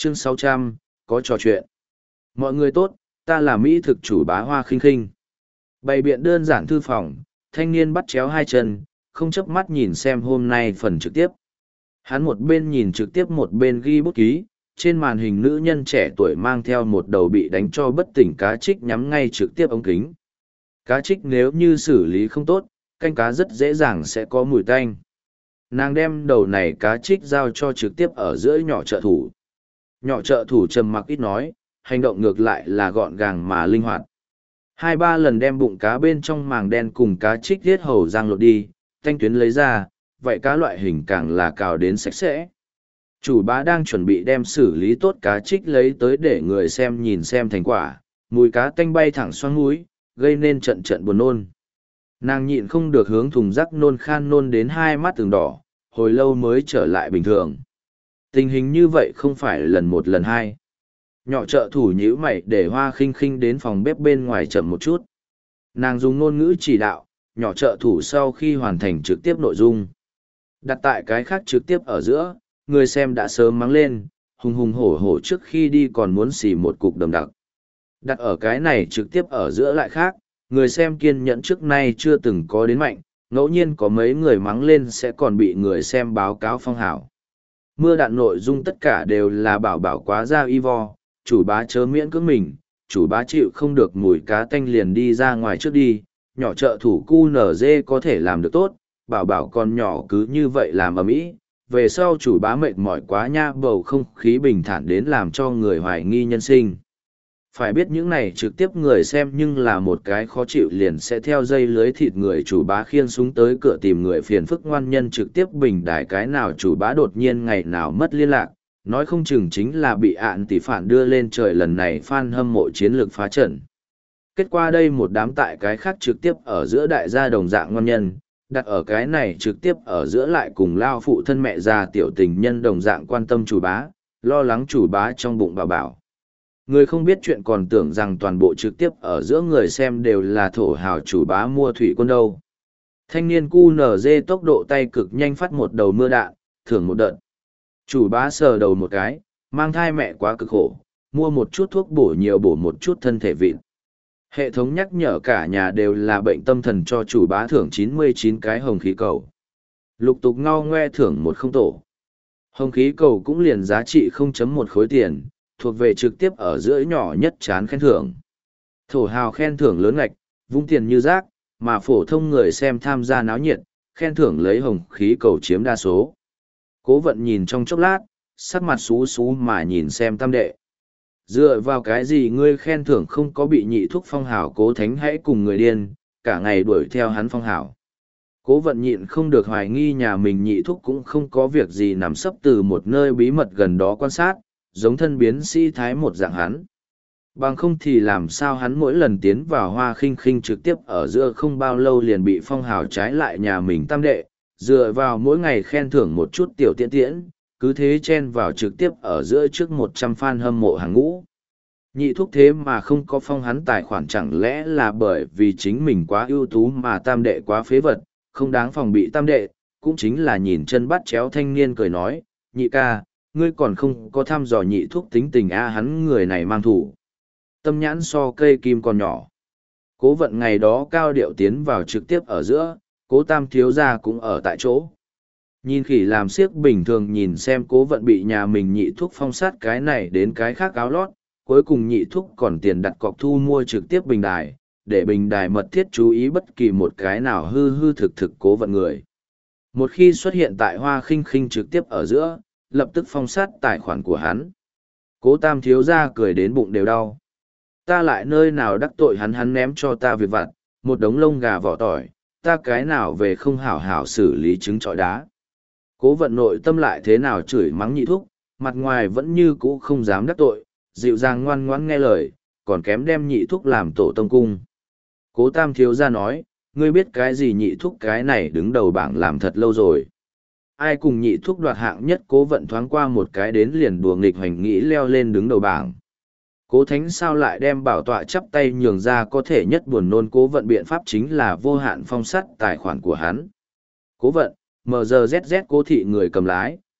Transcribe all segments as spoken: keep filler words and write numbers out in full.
Chương sáu trăm, có trò chuyện. Mọi người tốt, ta là Mỹ thực chủ bá Hoa Khinh Khinh. Bày biện đơn giản thư phòng, thanh niên bắt chéo hai chân, không chớp mắt nhìn xem hôm nay phần trực tiếp. Hắn một bên nhìn trực tiếp một bên ghi bút ký, trên màn hình nữ nhân trẻ tuổi mang theo một đầu bị đánh cho bất tỉnh cá trích nhắm ngay trực tiếp ống kính. Cá trích nếu như xử lý không tốt, canh cá rất dễ dàng sẽ có mùi tanh. Nàng đem đầu này cá trích giao cho trực tiếp ở giữa nhỏ trợ thủ. Nhỏ trợ thủ trầm mặc ít nói, hành động ngược lại là gọn gàng mà linh hoạt. Hai ba lần đem bụng cá bên trong màng đen cùng cá trích giết hầu rang lột đi, thanh tuyến lấy ra, vậy cá loại hình càng là cào đến sạch sẽ. Chủ bá đang chuẩn bị đem xử lý tốt cá trích lấy tới để người xem nhìn xem thành quả, mùi cá tanh bay thẳng xoang mũi, gây nên trận trận buồn nôn. Nàng nhịn không được hướng thùng rác nôn khan nôn đến hai mắt từng đỏ, hồi lâu mới trở lại bình thường. Tình hình như vậy không phải lần một lần hai. Nhỏ trợ thủ nhíu mày để Hoa Khinh Khinh đến phòng bếp bên ngoài chậm một chút. Nàng dùng ngôn ngữ chỉ đạo, nhỏ trợ thủ sau khi hoàn thành trực tiếp nội dung. Đặt tại cái khác trực tiếp ở giữa, người xem đã sớm mắng lên, hùng hùng hổ hổ trước khi đi còn muốn xì một cục đầm đặc. Đặt ở cái này trực tiếp ở giữa lại khác, người xem kiên nhẫn trước nay chưa từng có đến mạnh, ngẫu nhiên có mấy người mắng lên sẽ còn bị người xem báo cáo phong hảo. Mưa đạn nội dung tất cả đều là bảo bảo quá ra y vo, chủ bá chớ miễn cưỡng mình, chủ bá chịu không được mùi cá tanh liền đi ra ngoài trước đi, nhỏ trợ thủ cu nở dê có thể làm được tốt, bảo bảo con nhỏ cứ như vậy làm ầm ĩ, về sau chủ bá mệt mỏi quá nha, bầu không khí bình thản đến làm cho người hoài nghi nhân sinh. Phải biết những này trực tiếp người xem nhưng là một cái khó chịu liền sẽ theo dây lưới thịt người chủ bá khiêng súng tới cửa tìm người phiền phức ngoan nhân trực tiếp bình đài cái nào chủ bá đột nhiên ngày nào mất liên lạc, nói không chừng chính là bị ạn tỷ phản đưa lên trời lần này fan hâm mộ chiến lược phá trận. Kết quả đây một đám tại cái khác trực tiếp ở giữa đại gia đồng dạng ngoan nhân, đặt ở cái này trực tiếp ở giữa lại cùng lao phụ thân mẹ già tiểu tình nhân đồng dạng quan tâm chủ bá, lo lắng chủ bá trong bụng bảo bảo. Người không biết chuyện còn tưởng rằng toàn bộ trực tiếp ở giữa người xem đều là thổ hào chủ bá mua thủy quân đâu. Thanh niên cu nở dê tốc độ tay cực nhanh phát một đầu mưa đạn, thưởng một đợt. Chủ bá sờ đầu một cái, mang thai mẹ quá cực khổ, mua một chút thuốc bổ nhiều bổ một chút thân thể vịn. Hệ thống nhắc nhở cả nhà đều là bệnh tâm thần cho chủ bá thưởng chín mươi chín cái hồng khí cầu. Lục tục ngao ngoe thưởng một không tổ. Hồng khí cầu cũng liền giá trị không phẩy một khối tiền, thuộc về trực tiếp ở giữa nhỏ nhất chán khen thưởng. Thổ hào khen thưởng lớn ngạch, vung tiền như rác, mà phổ thông người xem tham gia náo nhiệt, khen thưởng lấy hồng khí cầu chiếm đa số. Cố vận nhìn trong chốc lát, sắc mặt xú xú mà nhìn xem tam đệ. Dựa vào cái gì ngươi khen thưởng không có bị nhị thúc phong hảo, cố thánh hãy cùng người điên, cả ngày đuổi theo hắn phong hảo. Cố vận nhịn không được hoài nghi nhà mình nhị thúc cũng không có việc gì nằm sấp từ một nơi bí mật gần đó quan sát, giống thân biến sĩ thái một dạng hắn. Bằng không thì làm sao hắn mỗi lần tiến vào Hoa Khinh Khinh trực tiếp ở giữa không bao lâu liền bị phong hào trái lại nhà mình tam đệ, dựa vào mỗi ngày khen thưởng một chút tiểu tiễn tiễn, cứ thế chen vào trực tiếp ở giữa trước một trăm fan hâm mộ hàng ngũ. Nhị thúc thế mà không có phong hắn tài khoản, chẳng lẽ là bởi vì chính mình quá ưu tú mà tam đệ quá phế vật, không đáng phòng bị tam đệ, cũng chính là nhìn chân bắt chéo thanh niên cười nói, nhị ca, ngươi còn không có thăm dò nhị thúc tính tình a, hắn người này mang thủ. Tâm nhãn so cây kim còn nhỏ. Cố vận ngày đó cao điệu tiến vào trực tiếp ở giữa, cố tam thiếu gia cũng ở tại chỗ. Nhìn khỉ làm siếc bình thường nhìn xem cố vận bị nhà mình nhị thúc phong sát cái này đến cái khác áo lót, cuối cùng nhị thúc còn tiền đặt cọc thu mua trực tiếp bình đài, để bình đài mật thiết chú ý bất kỳ một cái nào hư hư thực thực cố vận người. Một khi xuất hiện tại Hoa Khinh Khinh trực tiếp ở giữa, lập tức phong sát tài khoản của hắn. Cố tam thiếu gia cười đến bụng đều đau. Ta lại nơi nào đắc tội hắn, hắn ném cho ta việc vặt, một đống lông gà vỏ tỏi, ta cái nào về không hảo hảo xử lý trứng trọi đá. Cố vận nội tâm lại thế nào chửi mắng nhị thúc, mặt ngoài vẫn như cũ không dám đắc tội, dịu dàng ngoan ngoãn nghe lời, còn kém đem nhị thúc làm tổ tông cung. Cố tam thiếu gia nói, ngươi biết cái gì nhị thúc cái này đứng đầu bảng làm thật lâu rồi. Ai cùng nhị thúc đoạt hạng nhất, cố vận thoáng qua một cái đến liền đùa nghịch hoành nghĩ leo lên đứng đầu bảng. Cố thánh sao lại đem bảo tọa chắp tay nhường ra, có thể nhất buồn nôn cố vận biện pháp chính là vô hạn phong sát tài khoản của hắn. Cố vận, em giê zét zét cố thị người cầm lái,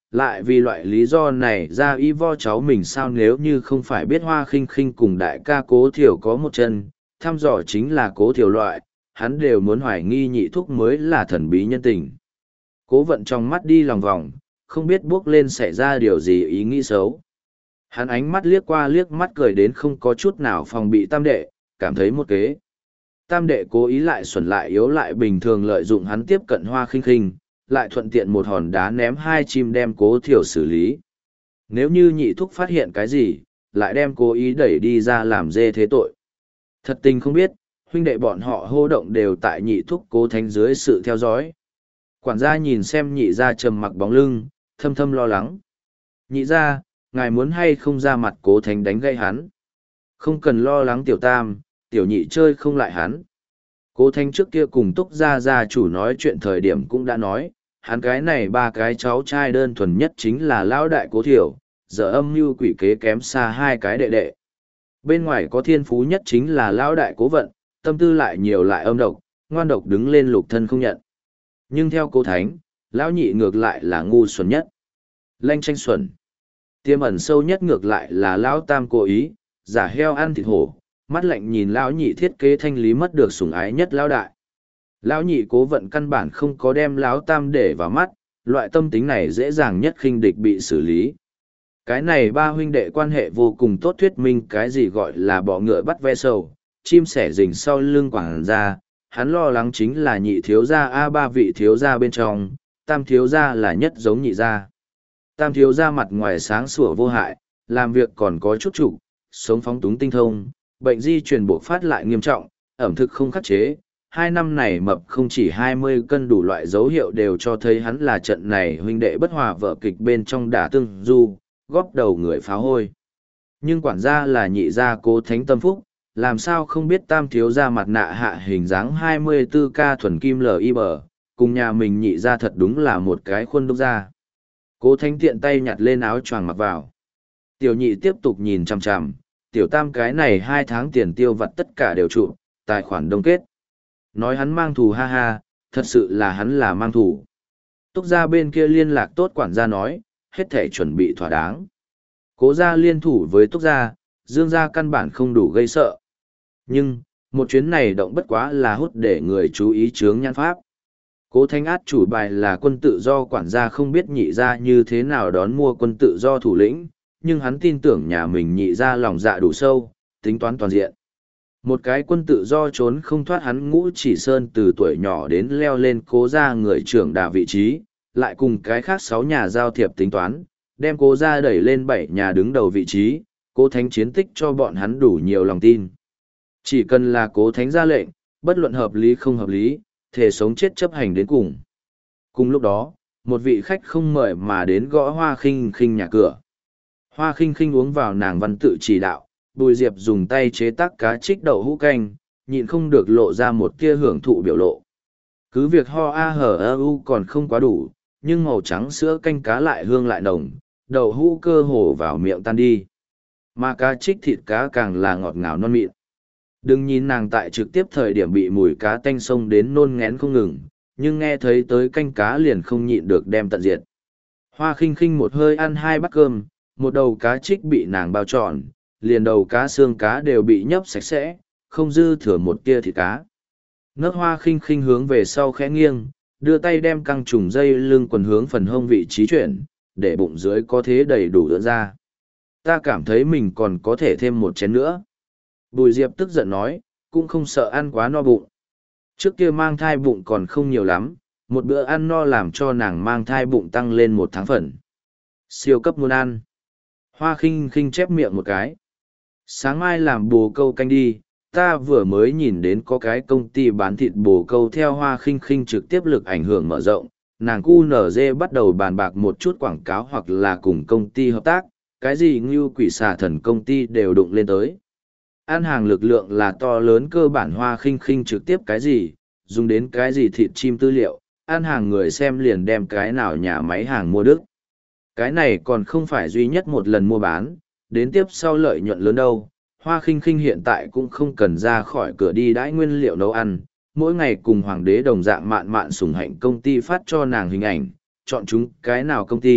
lại vì loại lý do này ra y vo cháu mình sao nếu như không phải biết Hoa Khinh Khinh cùng đại ca Cố Thiểu có một chân, thăm dò chính là Cố Thiểu loại, hắn đều muốn hoài nghi nhị thúc mới là thần bí nhân tình. Cố Vận trong mắt đi lòng vòng, không biết bước lên xảy ra điều gì ý nghĩ xấu. Hắn ánh mắt liếc qua liếc mắt cười đến không có chút nào phòng bị tam đệ, cảm thấy một kế. Tam đệ cố ý lại xuẩn lại yếu lại bình thường lợi dụng hắn tiếp cận Hoa Khinh Khinh, lại thuận tiện một hòn đá ném hai chim đem Cố Thiểu xử lý. Nếu như nhị thúc phát hiện cái gì, lại đem cố ý đẩy đi ra làm dê thế tội. Thật tình không biết, huynh đệ bọn họ hô động đều tại nhị thúc Cố Thánh dưới sự theo dõi. Quản gia nhìn xem nhị gia trầm mặc bóng lưng, thâm thâm lo lắng. Nhị gia, ngài muốn hay không ra mặt Cố Thánh đánh gây hắn? Không cần lo lắng tiểu tam, tiểu nhị chơi không lại hắn. Cố Thánh trước kia cùng Túc Gia gia chủ nói chuyện thời điểm cũng đã nói, hắn cái này ba cái cháu trai đơn thuần nhất chính là lão đại Cố Thiểu, giờ âm mưu quỷ kế kém xa hai cái đệ đệ. Bên ngoài có thiên phú nhất chính là lão đại Cố Vận, tâm tư lại nhiều lại âm độc, ngoan độc đứng lên lục thân không nhận. Nhưng theo Cố Thánh, lão nhị ngược lại là ngu xuẩn nhất. Lanh tranh xuẩn. Tiềm ẩn sâu nhất ngược lại là lão tam cố ý, giả heo ăn thịt hổ, mắt lạnh nhìn lão nhị thiết kế thanh lý mất được sủng ái nhất lão đại. Lão nhị Cố Vận căn bản không có đem lão tam để vào mắt, loại tâm tính này dễ dàng nhất khinh địch bị xử lý. Cái này ba huynh đệ quan hệ vô cùng tốt thuyết minh cái gì gọi là bọ ngựa bắt ve sầu, chim sẻ rình sau lưng quảng ra, hắn lo lắng chính là nhị thiếu gia a ba vị thiếu gia bên trong, tam thiếu gia là nhất giống nhị gia. Tam thiếu gia mặt ngoài sáng sủa vô hại, làm việc còn có chút trụ, sống phóng túng tinh thông, bệnh di truyền buộc phát lại nghiêm trọng, ẩm thực không khắc chế. Hai năm này mập không chỉ hai mươi cân đủ loại dấu hiệu đều cho thấy hắn là trận này huynh đệ bất hòa vợ kịch bên trong đả tương du, góp đầu người phá hôi. Nhưng quản gia là nhị gia Cố Thánh tâm phúc, làm sao không biết tam thiếu gia mặt nạ hạ hình dáng hai mươi tư ca thuần kim li bờ, cùng nhà mình nhị gia thật đúng là một cái khuôn đúc gia. Cố Thánh tiện tay nhặt lên áo choàng mặc vào. Tiểu nhị tiếp tục nhìn chằm chằm, tiểu tam cái này hai tháng tiền tiêu vặt tất cả đều trụ, tài khoản đông kết. Nói hắn mang thù ha ha, thật sự là hắn là mang thù. Túc gia bên kia liên lạc tốt quản gia nói, hết thể chuẩn bị thỏa đáng. Cố gia liên thủ với Túc gia, Dương gia căn bản không đủ gây sợ. Nhưng, một chuyến này động bất quá là hút để người chú ý chướng nhan pháp. Cố Thánh át chủ bài là quân tự do quản gia không biết nhị gia như thế nào đón mua quân tự do thủ lĩnh, nhưng hắn tin tưởng nhà mình nhị gia lòng dạ đủ sâu, tính toán toàn diện. Một cái quân tự do trốn không thoát hắn Ngũ Chỉ Sơn từ tuổi nhỏ đến leo lên Cố gia người trưởng đà vị trí, lại cùng cái khác sáu nhà giao thiệp tính toán, đem Cố gia đẩy lên bảy nhà đứng đầu vị trí, Cố Thánh chiến tích cho bọn hắn đủ nhiều lòng tin. Chỉ cần là Cố Thánh ra lệnh, bất luận hợp lý không hợp lý, thể sống chết chấp hành đến cùng. Cùng lúc đó, một vị khách không mời mà đến gõ Hoa Khinh Khinh nhà cửa. Hoa Khinh Khinh uống vào nàng văn tự chỉ đạo, Bùi Diệp dùng tay chế tác cá trích đậu hũ canh, nhịn không được lộ ra một tia hưởng thụ biểu lộ. Cứ việc ho a hở ơ u còn không quá đủ, nhưng màu trắng sữa canh cá lại hương lại nồng, đậu hũ cơ hồ vào miệng tan đi. Mà cá trích thịt cá càng là ngọt ngào non mịn. Đừng nhìn nàng tại trực tiếp thời điểm bị mùi cá tanh sông đến nôn ngén không ngừng, nhưng nghe thấy tới canh cá liền không nhịn được đem tận diệt. Hoa Khinh Khinh một hơi ăn hai bát cơm, một đầu cá trích bị nàng bao trọn, liền đầu cá xương cá đều bị nhấp sạch sẽ, không dư thừa một tia thịt cá. Nấc Hoa Khinh Khinh hướng về sau khẽ nghiêng, đưa tay đem căng trùng dây lưng quần hướng phần hông vị trí chuyển, để bụng dưới có thế đầy đủ đỡ ra. Ta cảm thấy mình còn có thể thêm một chén nữa. Bùi Diệp tức giận nói, cũng không sợ ăn quá no bụng. Trước kia mang thai bụng còn không nhiều lắm, một bữa ăn no làm cho nàng mang thai bụng tăng lên một tháng phần. Siêu cấp muốn ăn. Hoa Khinh Khinh chép miệng một cái. Sáng mai làm bồ câu canh đi, ta vừa mới nhìn đến có cái công ty bán thịt bồ câu theo Hoa Khinh Khinh trực tiếp lực ảnh hưởng mở rộng, nàng cu nở dê bắt đầu bàn bạc một chút quảng cáo hoặc là cùng công ty hợp tác, cái gì như quỷ xà thần công ty đều đụng lên tới. Ăn hàng lực lượng là to lớn cơ bản Hoa Khinh Khinh trực tiếp cái gì, dùng đến cái gì thịt chim tư liệu, ăn hàng người xem liền đem cái nào nhà máy hàng mua đức. Cái này còn không phải duy nhất một lần mua bán, đến tiếp sau lợi nhuận lớn đâu. Hoa Khinh Khinh hiện tại cũng không cần ra khỏi cửa đi đãi nguyên liệu nấu ăn, mỗi ngày cùng hoàng đế đồng dạng mạn mạn sủng hạnh công ty phát cho nàng hình ảnh, chọn chúng cái nào công ty,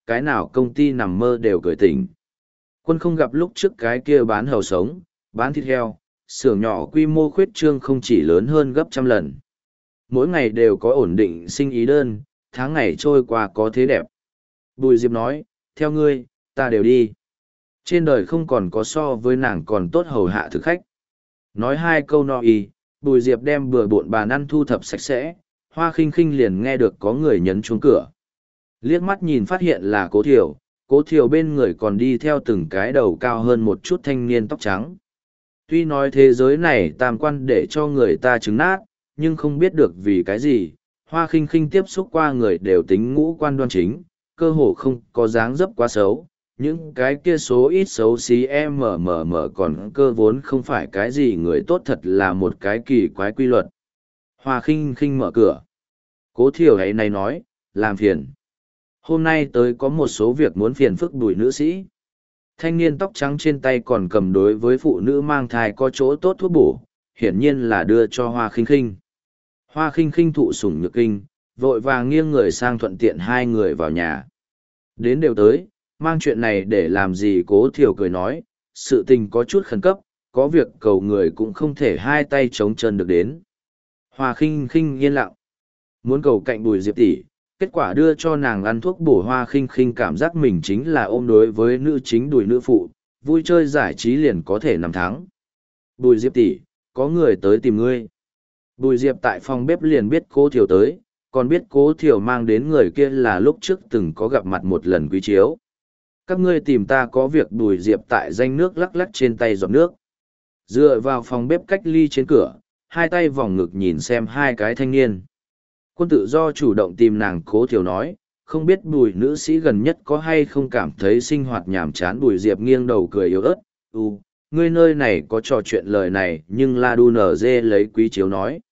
cái nào công ty nằm mơ đều cười tỉnh. Quân không gặp lúc trước cái kia bán hầu sống, bán thịt heo, xưởng nhỏ quy mô khuyết trương không chỉ lớn hơn gấp trăm lần. Mỗi ngày đều có ổn định sinh ý đơn, tháng ngày trôi qua có thế đẹp. Bùi Diệp nói, theo ngươi, ta đều đi. Trên đời không còn có so với nàng còn tốt hầu hạ thực khách. Nói hai câu no y, Bùi Diệp đem bừa bộn bàn ăn thu thập sạch sẽ, Hoa Khinh Khinh liền nghe được có người nhấn chuông cửa. Liếc mắt nhìn phát hiện là Cố Thiều, Cố Thiều bên người còn đi theo từng cái đầu cao hơn một chút thanh niên tóc trắng. Tuy nói thế giới này tam quan để cho người ta trứng nát, nhưng không biết được vì cái gì, Hoa Khinh Khinh tiếp xúc qua người đều tính ngũ quan đoan chính, cơ hồ không có dáng dấp quá xấu. Những cái kia số ít xấu xí em mờ mờ mờ còn cơ vốn không phải cái gì người tốt, thật là một cái kỳ quái quy luật. Hoa Khinh Khinh mở cửa. Cố Thiều ấy này nói, làm phiền. Hôm nay tới có một số việc muốn phiền phức Bùi nữ sĩ. Thanh niên tóc trắng trên tay còn cầm đối với phụ nữ mang thai có chỗ tốt thuốc bổ, hiển nhiên là đưa cho Hoa Khinh Khinh. Hoa Khinh Khinh thụ sủng nhược kinh, vội vàng nghiêng người sang thuận tiện hai người vào nhà. Đến đều tới, mang chuyện này để làm gì? Cố Thiều cười nói, sự tình có chút khẩn cấp, có việc cầu người cũng không thể hai tay trống chân được đến. Hoa Khinh Khinh yên lặng, muốn cầu cạnh Bùi Diệp tỷ, kết quả đưa cho nàng ăn thuốc bổ. Hoa Khinh Khinh cảm giác mình chính là ôm đối với nữ chính đùi nữ phụ, vui chơi giải trí liền có thể nằm thắng. Bùi Diệp tỷ, có người tới tìm ngươi. Bùi Diệp tại phòng bếp liền biết Cố Thiều tới, còn biết Cố Thiều mang đến người kia là lúc trước từng có gặp mặt một lần Quý Chiếu. Các ngươi tìm ta có việc? Bùi Diệp tại danh nước lắc lắc trên tay giọt nước. Dựa vào phòng bếp cách ly trên cửa, hai tay vòng ngực nhìn xem hai cái thanh niên. Quân tự do chủ động tìm nàng. Cố Thiều nói, không biết Bùi nữ sĩ gần nhất có hay không cảm thấy sinh hoạt nhàm chán? Bùi Diệp nghiêng đầu cười yếu ớt, u, ngươi nơi này có trò chuyện lời này, nhưng La Đu nở dê lấy Quý Chiếu nói.